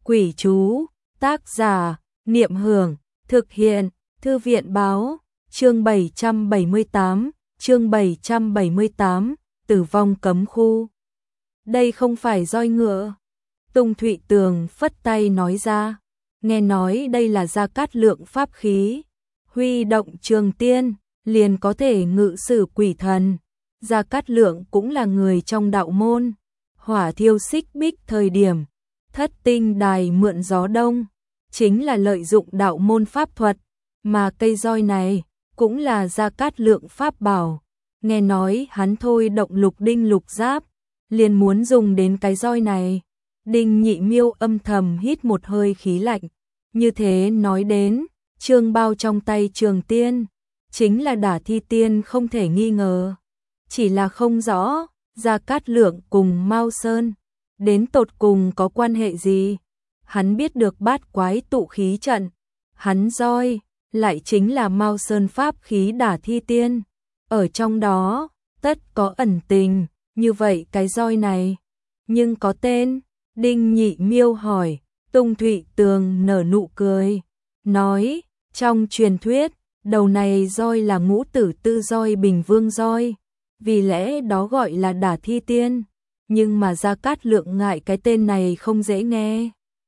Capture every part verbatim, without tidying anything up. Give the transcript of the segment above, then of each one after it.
Quỷ chú, tác giả, Niệm Hưởng, thực hiện, Thư viện báo, chương bảy trăm bảy mươi tám, chương bảy trăm bảy mươi tám, tử vong cấm khu. Đây không phải roi ngựa. Tùng Thụy Tường phất tay nói ra, nghe nói đây là Gia Cát Lượng pháp khí, huy động trường tiên, liền có thể ngự sử quỷ thần. Gia Cát Lượng cũng là người trong đạo môn, hỏa thiêu xích bích thời điểm, thất tinh đài mượn gió đông, chính là lợi dụng đạo môn pháp thuật, mà cây roi này cũng là Gia Cát Lượng pháp bảo. Nghe nói hắn thôi động lục đinh lục giáp, liền muốn dùng đến cái roi này. Đinh Nhị Miêu âm thầm hít một hơi khí lạnh, như thế nói đến, Trương Bao trong tay trường tiên, chính là đả thi tiên không thể nghi ngờ. Chỉ là không rõ, Gia Cát Lượng cùng Mao Sơn, đến tột cùng có quan hệ gì? Hắn biết được bát quái tụ khí trận, hắn roi, lại chính là Mao Sơn pháp khí đả thi tiên. Ở trong đó, tất có ẩn tình, như vậy cái roi này, nhưng có tên. Đinh Nhị Miêu hỏi, Tùng Thụy Tường nở nụ cười, nói, trong truyền thuyết, đầu này roi là ngũ tử tư roi Bình Vương roi, vì lẽ đó gọi là đả thi tiên, nhưng mà Gia Cát Lượng ngại cái tên này không dễ nghe.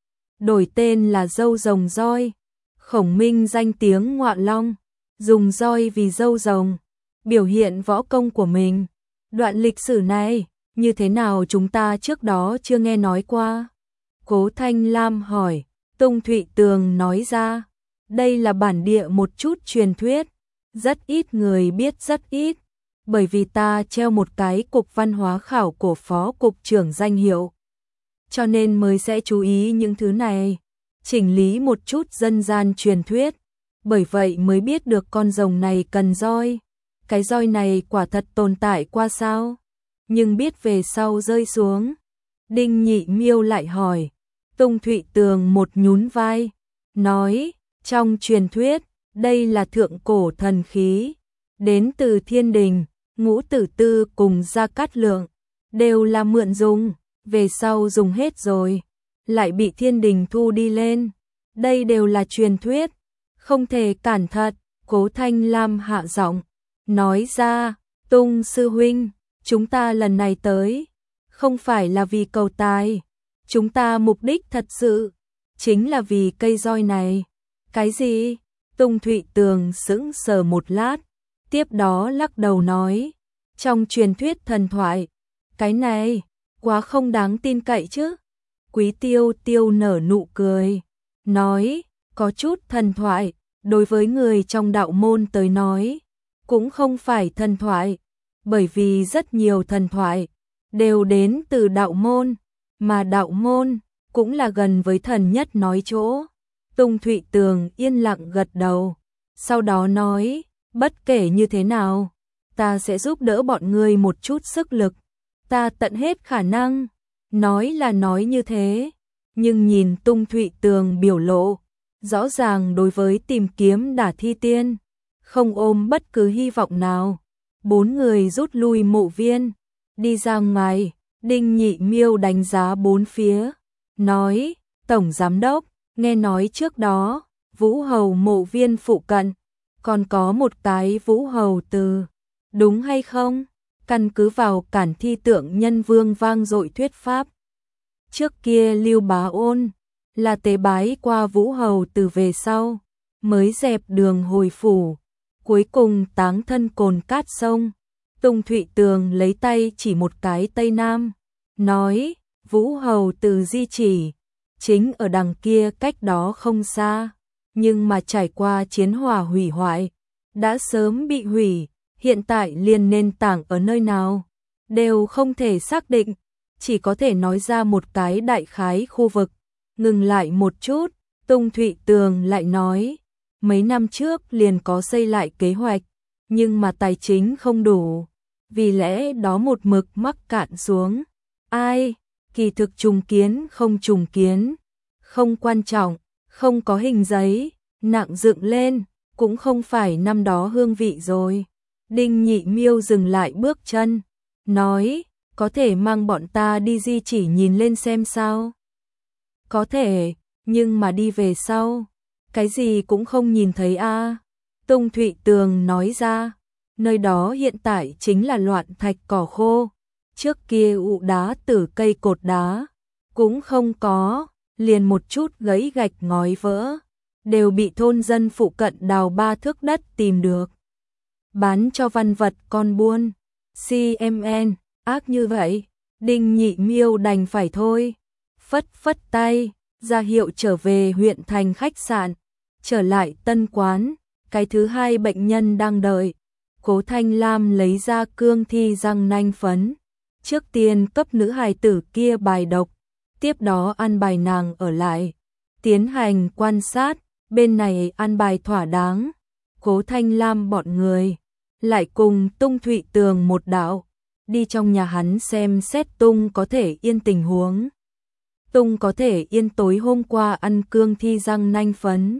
Đổi tên là dâu rồng roi, Khổng Minh danh tiếng ngọa long, dùng roi vì dâu rồng, biểu hiện võ công của mình. Đoạn lịch sử này, như thế nào chúng ta trước đó chưa nghe nói qua? Cố Thanh Lam hỏi, Tùng Thụy Tường nói ra, đây là bản địa một chút truyền thuyết, rất ít người biết rất ít, bởi vì ta treo một cái cục văn hóa khảo cổ phó cục trưởng danh hiệu, cho nên mới sẽ chú ý những thứ này, chỉnh lý một chút dân gian truyền thuyết, bởi vậy mới biết được con rồng này cần roi. Cái roi này quả thật tồn tại qua sao? Nhưng biết về sau rơi xuống. Đinh Nhị Miêu lại hỏi. Tùng Thụy Tường một nhún vai, nói, trong truyền thuyết, đây là thượng cổ thần khí, đến từ thiên đình, ngũ tử tư cùng Gia Cát Lượng, đều là mượn dùng, về sau dùng hết rồi, lại bị thiên đình thu đi lên. Đây đều là truyền thuyết, không thể cản thật. Cố Thanh Lam hạ giọng, nói ra, Tùng sư huynh, chúng ta lần này tới, không phải là vì cầu tài, chúng ta mục đích thật sự, chính là vì cây roi này. Cái gì? Tùng Thụy Tường sững sờ một lát, tiếp đó lắc đầu nói, trong truyền thuyết thần thoại, cái này, quá không đáng tin cậy chứ. Quý Tiêu Tiêu nở nụ cười, nói, có chút thần thoại, đối với người trong đạo môn tới nói, cũng không phải thần thoại, bởi vì rất nhiều thần thoại đều đến từ đạo môn, mà đạo môn cũng là gần với thần nhất nói chỗ. Tùng Thụy Tường yên lặng gật đầu, sau đó nói, bất kể như thế nào, ta sẽ giúp đỡ bọn ngươi một chút sức lực, ta tận hết khả năng. Nói là nói như thế, nhưng nhìn Tùng Thụy Tường biểu lộ, rõ ràng đối với tìm kiếm đả thi tiên, không ôm bất cứ hy vọng nào. Bốn người rút lui mộ viên, đi ra ngoài. Đinh Nhị Miêu đánh giá bốn phía, nói, Tổng Giám Đốc, nghe nói trước đó, Vũ Hầu mộ viên phụ cận, còn có một cái Vũ Hầu từ, đúng hay không? Căn cứ vào Cản Thi Tượng Nhân Vương vang dội thuyết pháp, trước kia Lưu Bá Ôn là tế bái qua Vũ Hầu từ về sau, mới dẹp đường hồi phủ, cuối cùng táng thân cồn cát sông. Tùng Thụy Tường lấy tay chỉ một cái Tây Nam, nói, Vũ Hầu từ di chỉ, chính ở đằng kia cách đó không xa, nhưng mà trải qua chiến hỏa hủy hoại, đã sớm bị hủy, hiện tại liền nền tảng ở nơi nào, đều không thể xác định, chỉ có thể nói ra một cái đại khái khu vực. Ngừng lại một chút, Tùng Thụy Tường lại nói, mấy năm trước liền có xây lại kế hoạch, nhưng mà tài chính không đủ, vì lẽ đó một mực mắc cạn xuống. Ai, kỳ thực trùng kiến không trùng kiến, không quan trọng, không có hình giấy, nặng dựng lên, cũng không phải năm đó hương vị rồi. Đinh Nhị Miêu dừng lại bước chân, nói, có thể mang bọn ta đi di chỉ nhìn lên xem sao? Có thể, nhưng mà đi về sau, cái gì cũng không nhìn thấy a. À. Tung Thụy Tường nói ra, nơi đó hiện tại chính là loạn thạch cỏ khô, trước kia ụ đá từ cây cột đá, cũng không có, liền một chút gãy gạch ngói vỡ, đều bị thôn dân phụ cận đào ba thước đất tìm được. Bán cho văn vật con buôn, xê em en, ác như vậy, Đinh Nhị Miêu đành phải thôi. Phất phất tay, ra hiệu trở về huyện thành khách sạn, trở lại tân quán, cái thứ hai bệnh nhân đang đợi. Cố Thanh Lam lấy ra cương thi răng nanh phấn, trước tiên cấp nữ hài tử kia bài độc, tiếp đó ăn bài nàng ở lại, tiến hành quan sát, bên này ăn bài thỏa đáng. Cố Thanh Lam bọn người lại cùng Tung Thụy Tường một đạo, đi trong nhà hắn xem xét Tung có thể yên tình huống. Tung có thể yên tối hôm qua ăn cương thi răng nanh phấn.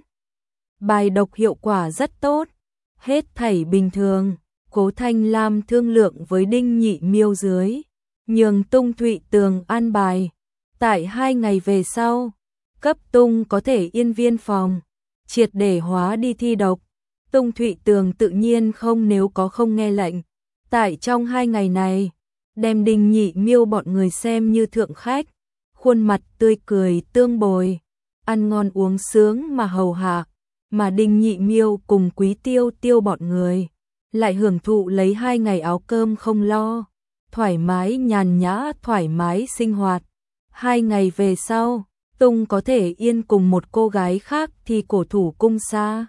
Bài độc hiệu quả rất tốt, hết thảy bình thường. Cố Thanh Lam thương lượng với Đinh Nhị Miêu dưới, nhường Tung Thụy Tường an bài. Tại hai ngày về sau, cấp Tung có thể yên viên phòng, triệt để hóa đi thi độc. Tung Thụy Tường tự nhiên không nếu có không nghe lệnh. Tại trong hai ngày này, đem Đinh Nhị Miêu bọn người xem như thượng khách, khuôn mặt tươi cười tương bồi, ăn ngon uống sướng mà hầu hạ, mà Đinh Nhị Miêu cùng Quý Tiêu Tiêu bọn người lại hưởng thụ lấy hai ngày áo cơm không lo, thoải mái nhàn nhã thoải mái sinh hoạt. Hai ngày về sau, Tung có thể yên cùng một cô gái khác thì cổ thủ cung xa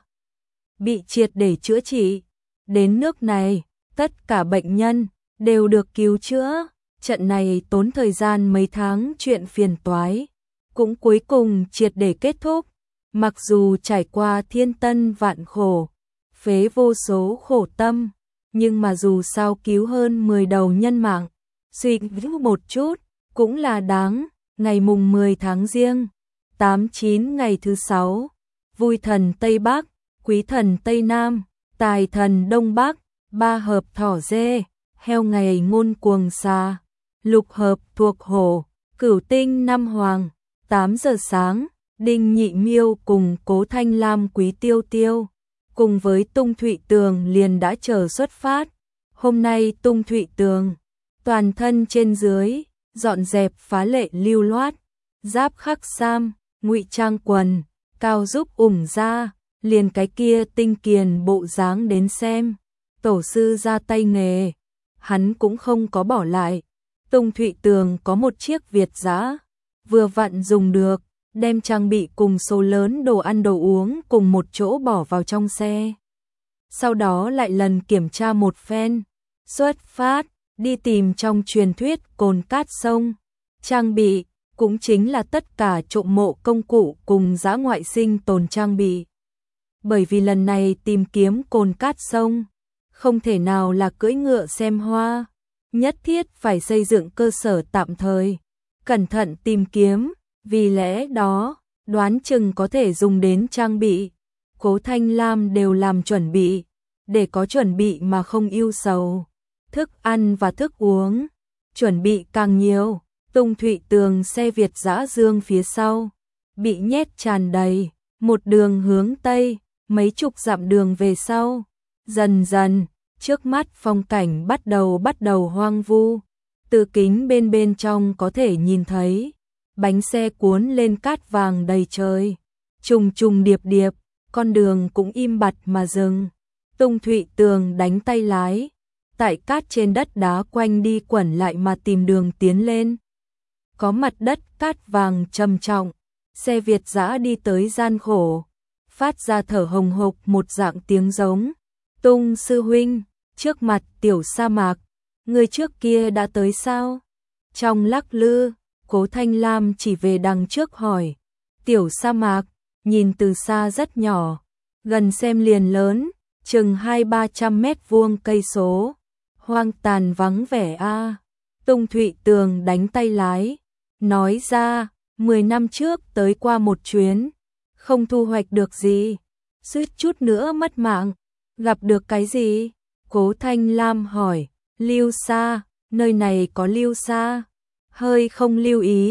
bị triệt để chữa trị. Đến nước này, tất cả bệnh nhân đều được cứu chữa. Trận này tốn thời gian mấy tháng chuyện phiền toái, cũng cuối cùng triệt để kết thúc. Mặc dù trải qua thiên tân vạn khổ, phế vô số khổ tâm, nhưng mà dù sao cứu hơn mười đầu nhân mạng, suy nghĩ một chút, cũng là đáng. Ngày mùng mười tháng Giêng, tám chín ngày thứ sáu, vui thần Tây Bắc, quý thần Tây Nam, tài thần Đông Bắc, ba hợp thỏ dê, heo ngày ngôn cuồng xà, lục hợp thuộc hổ, cửu tinh năm hoàng. Tám giờ sáng, Đinh Nhị Miêu cùng Cố Thanh Lam Quý Tiêu Tiêu, cùng với Tung Thụy Tường liền đã chờ xuất phát. Hôm nay Tung Thụy Tường, toàn thân trên dưới, dọn dẹp phá lệ lưu loát, giáp khắc sam, ngụy trang quần, cao giúp ủng ra, liền cái kia tinh kiền bộ dáng đến xem. Tổ sư ra tay nghề, hắn cũng không có bỏ lại. Tung Thụy Tường có một chiếc Việt giã, vừa vặn dùng được, đem trang bị cùng số lớn đồ ăn đồ uống cùng một chỗ bỏ vào trong xe. Sau đó lại lần kiểm tra một phen, xuất phát, đi tìm trong truyền thuyết cồn cát sông. Trang bị, cũng chính là tất cả trộm mộ công cụ cùng dã ngoại sinh tồn trang bị. Bởi vì lần này tìm kiếm cồn cát sông, không thể nào là cưỡi ngựa xem hoa, nhất thiết phải xây dựng cơ sở tạm thời, cẩn thận tìm kiếm, vì lẽ đó, đoán chừng có thể dùng đến trang bị. Cố Thanh Lam đều làm chuẩn bị, để có chuẩn bị mà không ưu sầu. Thức ăn và thức uống, chuẩn bị càng nhiều. Tung Thụy Tường xe Việt dã dương phía sau, bị nhét tràn đầy, một đường hướng Tây, mấy chục dặm đường về sau. Dần dần, trước mắt phong cảnh bắt đầu bắt đầu hoang vu, từ kính bên bên trong có thể nhìn thấy, bánh xe cuốn lên cát vàng đầy trời, trùng trùng điệp điệp, con đường cũng im bặt mà dừng. Tung Thụy Tường đánh tay lái, tại cát trên đất đá quanh đi quẩn lại mà tìm đường tiến lên. Có mặt đất cát vàng trầm trọng, xe Việt dã đi tới gian khổ, phát ra thở hồng hộc một dạng tiếng giống. Tung sư huynh, trước mặt tiểu sa mạc, người trước kia đã tới sao? Trong lắc lư, Cố Thanh Lam chỉ về đằng trước hỏi. Tiểu sa mạc, nhìn từ xa rất nhỏ, gần xem liền lớn, chừng hai ba trăm mét vuông cây số, hoang tàn vắng vẻ a. À. Tung Thụy Tường đánh tay lái, nói ra, mười năm trước tới qua một chuyến, không thu hoạch được gì, suýt chút nữa mất mạng, gặp được cái gì? Cố Thanh Lam hỏi. Lưu xa, nơi này có lưu xa, hơi không lưu ý.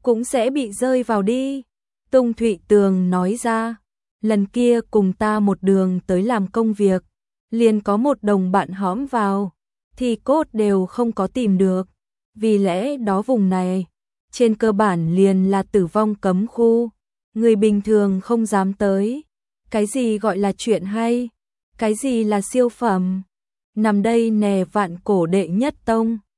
cũng sẽ bị rơi vào đi. Tung Thụy Tường nói ra, lần kia cùng ta một đường tới làm công việc, liền có một đồng bạn hõm vào, thì cốt đều không có tìm được. Vì lẽ đó vùng này, trên cơ bản liền là tử vong cấm khu, người bình thường không dám tới. Cái gì gọi là chuyện hay? Cái gì là siêu phẩm? Nằm đây nè vạn cổ đệ nhất tông.